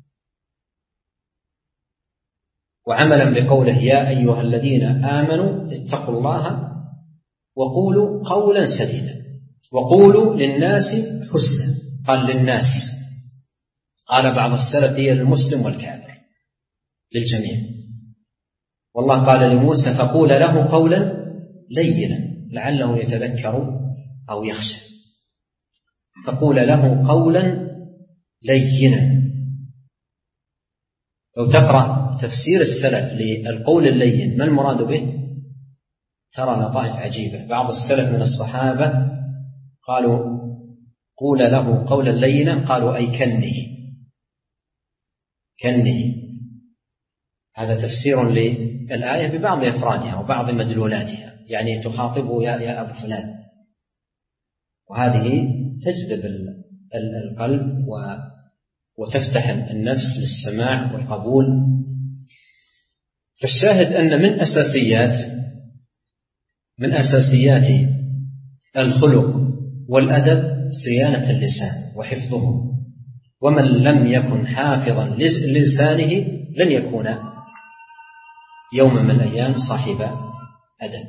وعملا بقوله يا أيها الذين آمنوا اتقوا الله وقولوا قولا سديدا وقولوا للناس حسنا. قال للناس، قال بعض السلف هي للمسلم والكافر، للجميع. والله قال لموسى فقول له قولا لينا لعله يتذكر أو يخشى. فقول له قولا لينا. لو تقرأ تفسير السلف للقول اللين ما المراد به ترى لطائف عجيبة. بعض السلف من الصحابة قالوا قول له قولا لينا، قالوا أي كنه. هذا تفسير للآية ببعض أفرادها وبعض مدلولاتها، يعني تخاطبه يا أبو فلان، وهذه تجذب القلب وتفتح النفس للسماع والقبول. فالشاهد أن من أساسيات الخلق والأدب صيانة اللسان وحفظه، ومن لم يكن حافظا للسانه لن يكون يوم من الأيام صاحب أدب.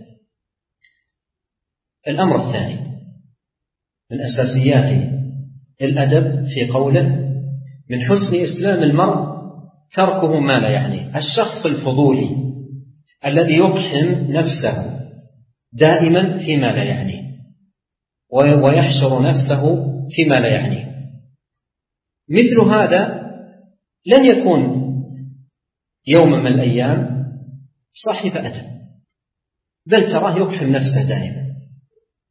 الأمر الثاني من أساسيات الأدب في قوله من حسن إسلام المرء تركه ما لا يعنيه. الشخص الفضولي الذي يقحم نفسه دائما فيما لا يعنيه ويحشر نفسه فيما لا يعنيه، مثل هذا لن يكون يوم من الأيام صاحب أدب، بل تراه يقحم نفسه دائما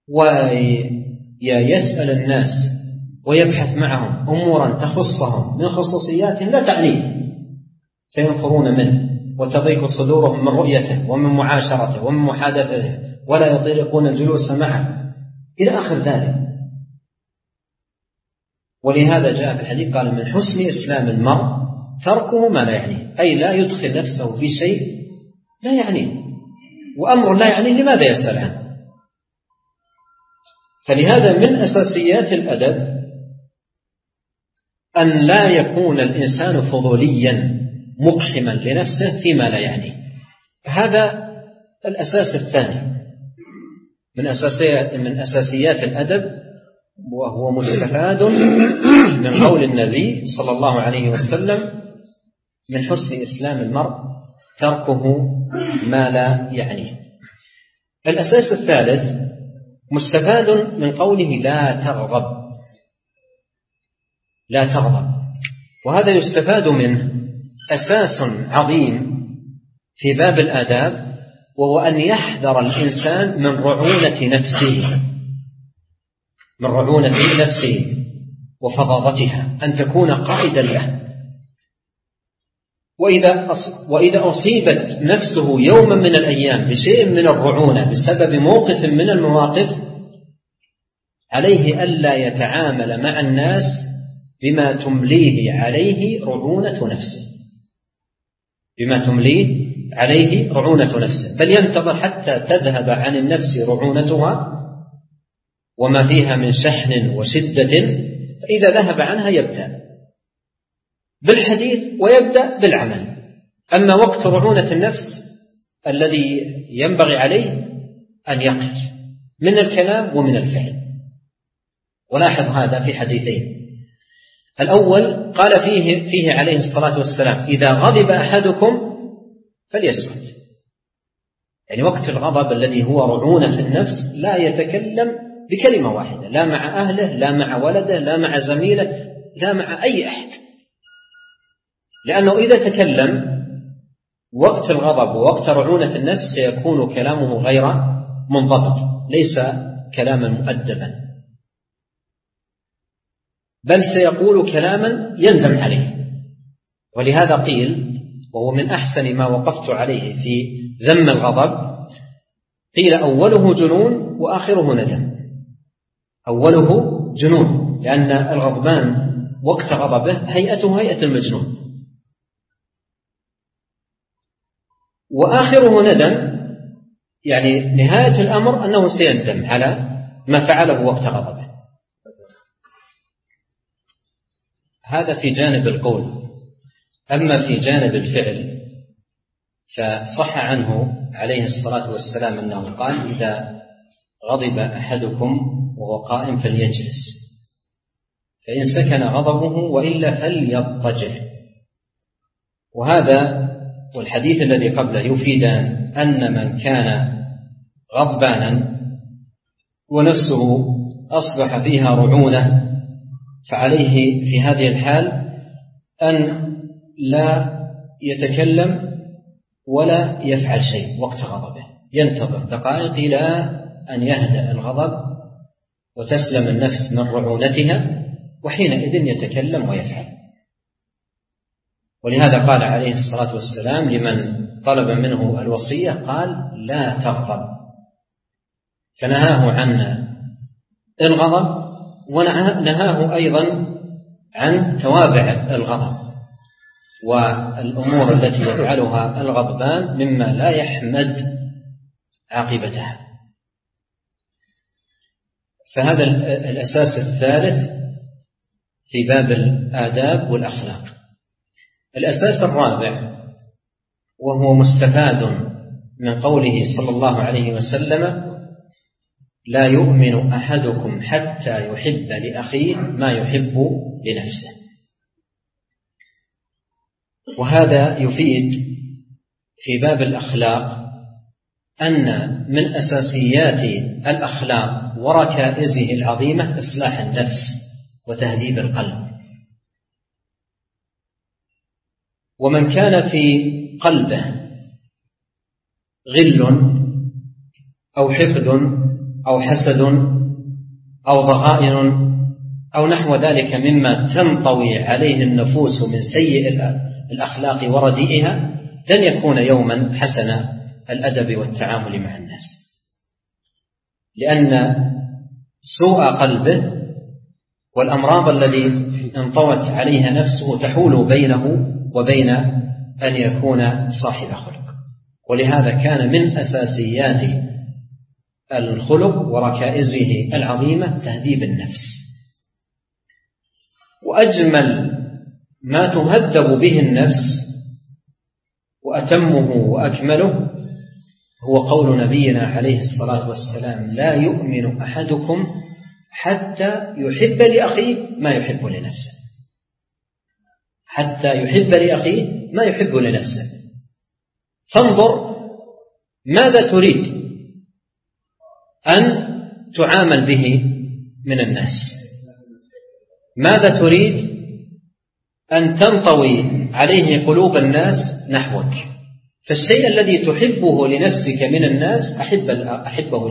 ويسأل الناس ويبحث معهم أمورا تخصهم من خصوصياتهم لا تعنيه، فينفرون منه وتضيق صدورهم من رؤيته ومن معاشرته ومن محادثته، ولا يطيقون الجلوس معه إلى آخر ذلك. ولهذا جاء في الحديث قال: من حسن إسلام المرء تركه ما لا يعنيه، أي لا يدخل نفسه في شيء لا يعنيه، وأمر لا يعنيه لماذا يسأل عنه؟ فلهذا من أساسيات الأدب أن لا يكون الإنسان فضوليا مقحما لنفسه فيما لا يعنيه. هذا الأساس الثاني من أساسيات الأدب، وهو مستفاد من قول النبي صلى الله عليه وسلم: من حسن إسلام المرء تركه ما لا يعنيه. الأساس الثالث مستفاد من قوله: لا تغضب. لا تغضب، وهذا يستفاد منه أساس عظيم في باب الآداب، وهو أن يحذر الإنسان من رعونة نفسه وفظاظتها، أن تكون قائدا له. وإذا أصيبت نفسه يوما من الأيام بشيء من الرعونة بسبب موقف من المواقف، عليه ألا يتعامل مع الناس بما تمليه عليه رعونة نفسه، بل ينتظر حتى تذهب عن النفس رعونتها وما فيها من شحن وشدة، فإذا ذهب عنها يبدأ بالحديث ويبدأ بالعمل. أما وقت رعونة النفس الذي ينبغي عليه أن يقف من الكلام ومن الفعل. ولاحظ هذا في حديثين. الأول قال فيه عليه الصلاة والسلام: إذا غضب أحدكم فليسكت، يعني وقت الغضب الذي هو رعونة النفس لا يتكلم بكلمة واحدة، لا مع أهله، لا مع ولده، لا مع زميله، لا مع أي أحد، لأنه إذا تكلم وقت الغضب ووقت رعونة النفس سيكون كلامه غير منضبط، ليس كلاما مؤدبا، بل سيقول كلاما يندم عليه. ولهذا قيل، وهو من أحسن ما وقفت عليه في ذم الغضب، قيل: أوله جنون وآخره ندم. أوله جنون، لأن الغضبان وقت غضبه هيئته هيئة المجنون، وآخره ندم، يعني نهاية الأمر أنه سيندم على ما فعله وقت غضبه. هذا في جانب القول. أما في جانب الفعل فصح عنه عليه الصلاة والسلام أنه قال: إذا غضب أحدكم وهو قائم فليجلس، فإن سكن غضبه وإلا فليضطجع. وهذا والحديث الذي قبله يفيدان أن من كان غضبانا ونفسه أصبح فيها رعونة فعليه في هذه الحال أن لا يتكلم ولا يفعل شيء وقت غضبه، ينتظر دقائق إلى أن يهدأ الغضب وتسلم النفس من رعونتها، وحينئذ يتكلم ويفعل. ولهذا قال عليه الصلاة والسلام لمن طلب منه الوصية، قال: لا تغضب، فنهاه عن الغضب، ونهاه أيضا عن توابع الغضب والأمور التي يفعلها الغضبان مما لا يحمد عاقبتها. فهذا الأساس الثالث في باب الآداب والأخلاق. الأساس الرابع وهو مستفاد من قوله صلى الله عليه وسلم: لا يؤمن أحدكم حتى يحب لأخيه ما يحب لنفسه. وهذا يفيد في باب الأخلاق أن من أساسيات الأخلاق وركائزه العظيمة إصلاح النفس وتهذيب القلب. ومن كان في قلبه غل أو حقد أو حسد أو ضغائن أو نحو ذلك مما تنطوي عليه النفوس من سيء الأخلاق ورديئها، لن يكون يوما حسن الأدب والتعامل مع الناس، لأن سوء قلبه والأمراض التي انطوت عليها نفسه تحول بينه وبين أن يكون صاحب خلق. ولهذا كان من أساسيات الخلق وركائزه العظيمة تهذيب النفس. وأجمل ما تهذب به النفس وأتمه وأكمله هو قول نبينا عليه الصلاة والسلام: لا يؤمن أحدكم حتى يحب لأخيه ما يحب لنفسه. حتى يحب لأخيه ما يحب لنفسه. فانظر ماذا تريد أن تعامل به من الناس، ماذا تريد أن تنطوي عليه قلوب الناس نحوك. فالشيء الذي تحبه لنفسك من الناس أحبه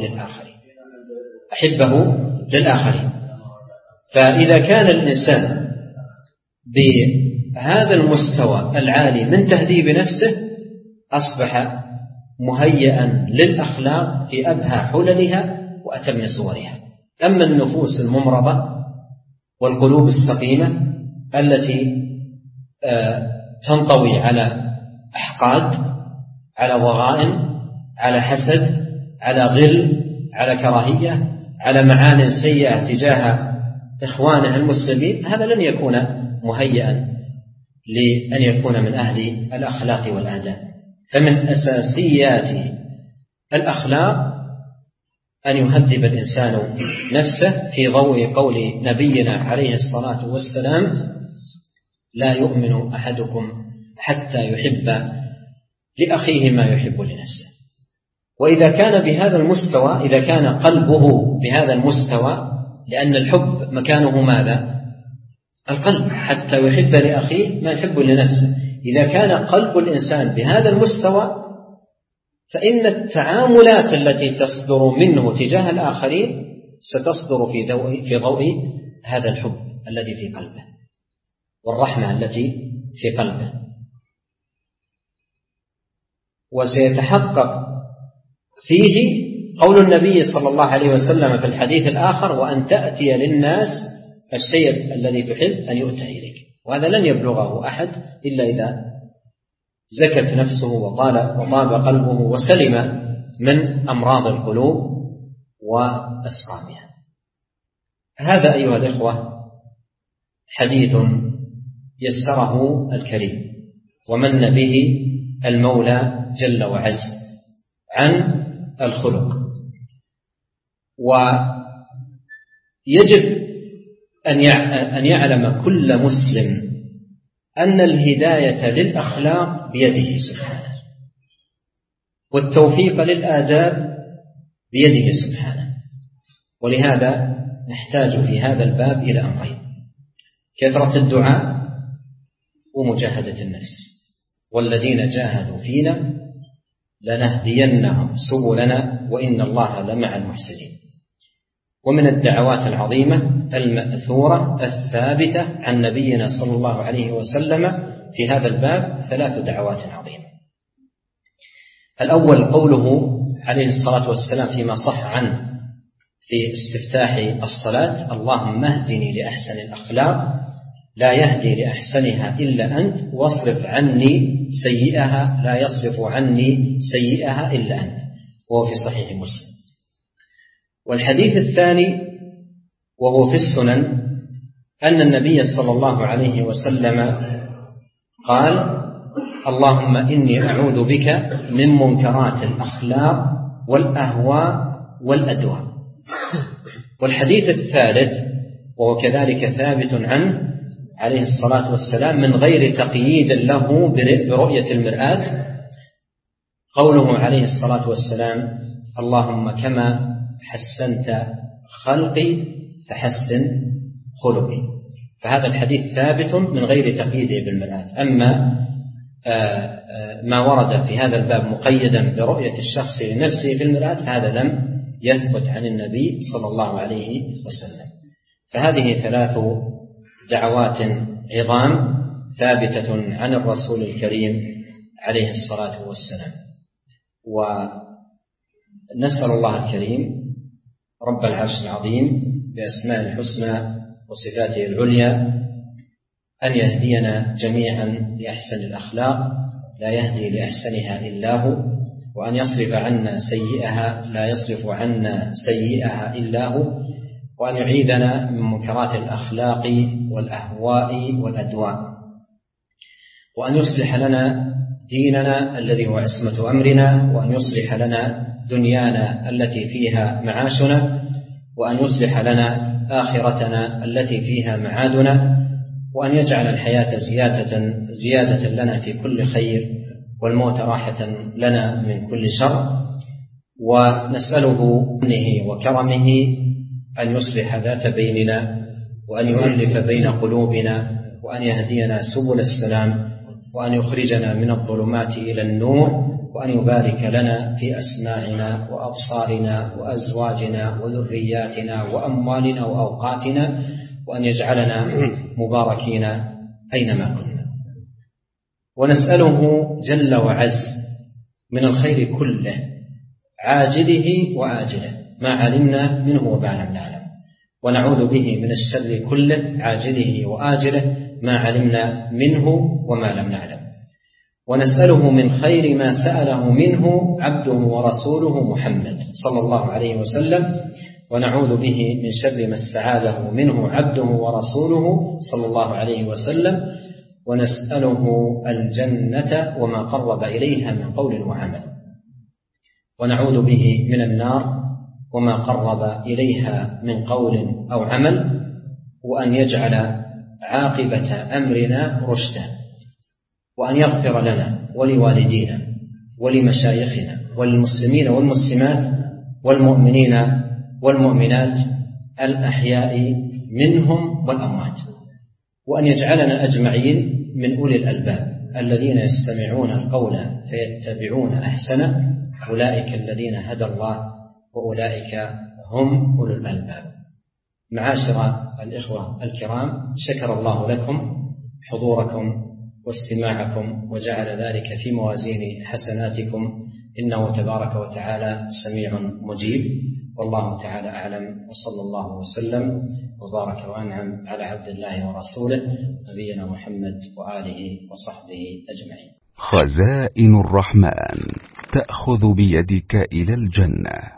للآخرين. فإذا كان الإنسان بهذا المستوى العالي من تهذيب نفسه أصبح مهيئا للأخلاق في أبهى حللها وأتم صورها. أما النفوس الممرضة والقلوب السقيمة التي تنطوي على أحقاد، على ضغائن، على حسد، على غل، على كراهية، على معان سيئة تجاه إخوانه المسلمين، هذا لن يكون مهيئا لأن يكون من أهل الأخلاق والآداب. فمن أساسيات الأخلاق أن يهذب الإنسان نفسه في ضوء قول نبينا عليه الصلاة والسلام: لا يؤمن أحدكم حتى يحب لأخيه ما يحب لنفسه. وإذا كان بهذا المستوى، إذا كان قلبه بهذا المستوى، لأن الحب مكانه ماذا؟ القلب، حتى يحب لأخيه ما يحب لنفسه. إذا كان قلب الإنسان بهذا المستوى فإن التعاملات التي تصدر منه تجاه الآخرين ستصدر في ضوء هذا الحب الذي في قلبه والرحمة التي في قلبه. وسيتحقق فيه قول النبي صلى الله عليه وسلم في الحديث الآخر: وأن تأتي للناس الشيء الذي تحب أن يؤتى إليك. وهذا لن يبلغه أحد إلا إذا زكت نفسه وطاب قلبه وسلم من أمراض القلوب وأسقامها. هذا أيها الإخوة حديث يسره الكريم ومن به المولى جل وعز عن الخلق. ويجب أن يعلم كل مسلم أن الهداية للأخلاق بيده سبحانه، والتوفيق للآداب بيده سبحانه. ولهذا نحتاج في هذا الباب إلى أمرين: كثرة الدعاء ومجاهدة النفس. والذين جاهدوا فينا لنهدينهم سبلنا وإن الله لمع المحسنين. ومن الدعوات العظيمة المأثورة الثابتة عن نبينا صلى الله عليه وسلم في هذا الباب 3 دعوات عظيمة. الأول قوله عليه الصلاة والسلام فيما صح عنه في استفتاح الصلاة: اللهم اهدني لأحسن الأخلاق لا يهدي لأحسنها إلا أنت، واصرف عني سيئها لا يصرف عني سيئها إلا أنت، وهو في صحيح مسلم. والحديث الثاني وهو في السنن أن النبي صلى الله عليه وسلم قال: اللهم إني أعوذ بك من منكرات الأخلاق والأهواء والأدواء. والحديث الثالث وهو كذلك ثابت عنه عليه الصلاة والسلام من غير تقييد له برؤية المرآة، قوله عليه الصلاة والسلام: اللهم كما حسنت خلقي فحسن خلقي. فهذا الحديث ثابت من غير تقييده بالمرآة. أما ما ورد في هذا الباب مقيدا برؤية الشخص لنفسه في المرآة فهذا لم يثبت عن النبي صلى الله عليه وسلم. فهذه 3 دعوات عظام ثابتة عن الرسول الكريم عليه الصلاة والسلام. ونسأل الله الكريم رب العرش العظيم بأسماء الحسنى وصفاته العليا أن يهدينا جميعا لأحسن الأخلاق لا يهدي لأحسنها إلا هو، وأن يصرف عنا سيئها لا يصرف عنا سيئها إلا هو، وأن يعيذنا من منكرات الأخلاق والأهواء والأدواء، وأن يصلح لنا ديننا الذي هو عصمة أمرنا، وأن يصلح لنا دنيانا التي فيها معاشنا، وأن يصلح لنا آخرتنا التي فيها معادنا، وأن يجعل الحياة زيادة لنا في كل خير، والموت راحة لنا من كل شر. ونسأله منه وكرمه أن يصلح ذات بيننا، وأن يؤلف بين قلوبنا، وأن يهدينا سبل السلام، وأن يخرجنا من الظلمات إلى النور، وأن يبارك لنا في أسماعنا وأبصارنا وأزواجنا وذرياتنا وأموالنا وأوقاتنا، وأن يجعلنا مباركين أينما كنا. ونسأله جل وعز من الخير كله عاجله وآجله ما علمنا منه وما لم نعلم، ونعوذ به من الشر كله عاجله وآجله ما علمنا منه وما لم نعلم. ونسأله من خير ما سأله منه عبده ورسوله محمد صلى الله عليه وسلم، ونعوذ به من شر ما استعاذه منه عبده ورسوله صلى الله عليه وسلم، ونسأله الجنة وما قرب إليها من قول وعمل، ونعوذ به من النار وما قرب إليها من قول أو عمل، وأن يجعل عاقبة أمرنا رشدا، وأن يغفر لنا ولوالدينا ولمشايخنا وللمسلمين والمسلمات والمؤمنين والمؤمنات الأحياء منهم والأموات، وأن يجعلنا أجمعين من أولي الألباب الذين يستمعون القول فيتبعون أحسنه، أولئك الذين هدى الله وأولئك هم أولو الألباب. معاشر الإخوة الكرام، شكر الله لكم حضوركم واستماعكم، وجعل ذلك في موازين حسناتكم، إنه تبارك وتعالى سميع مجيب. والله تعالى أعلم، وصلى الله وسلم وبارك وأنعم على عبد الله ورسوله نبينا محمد وآله وصحبه أجمعين. خزائن الرحمن تأخذ بيدك إلى الجنة.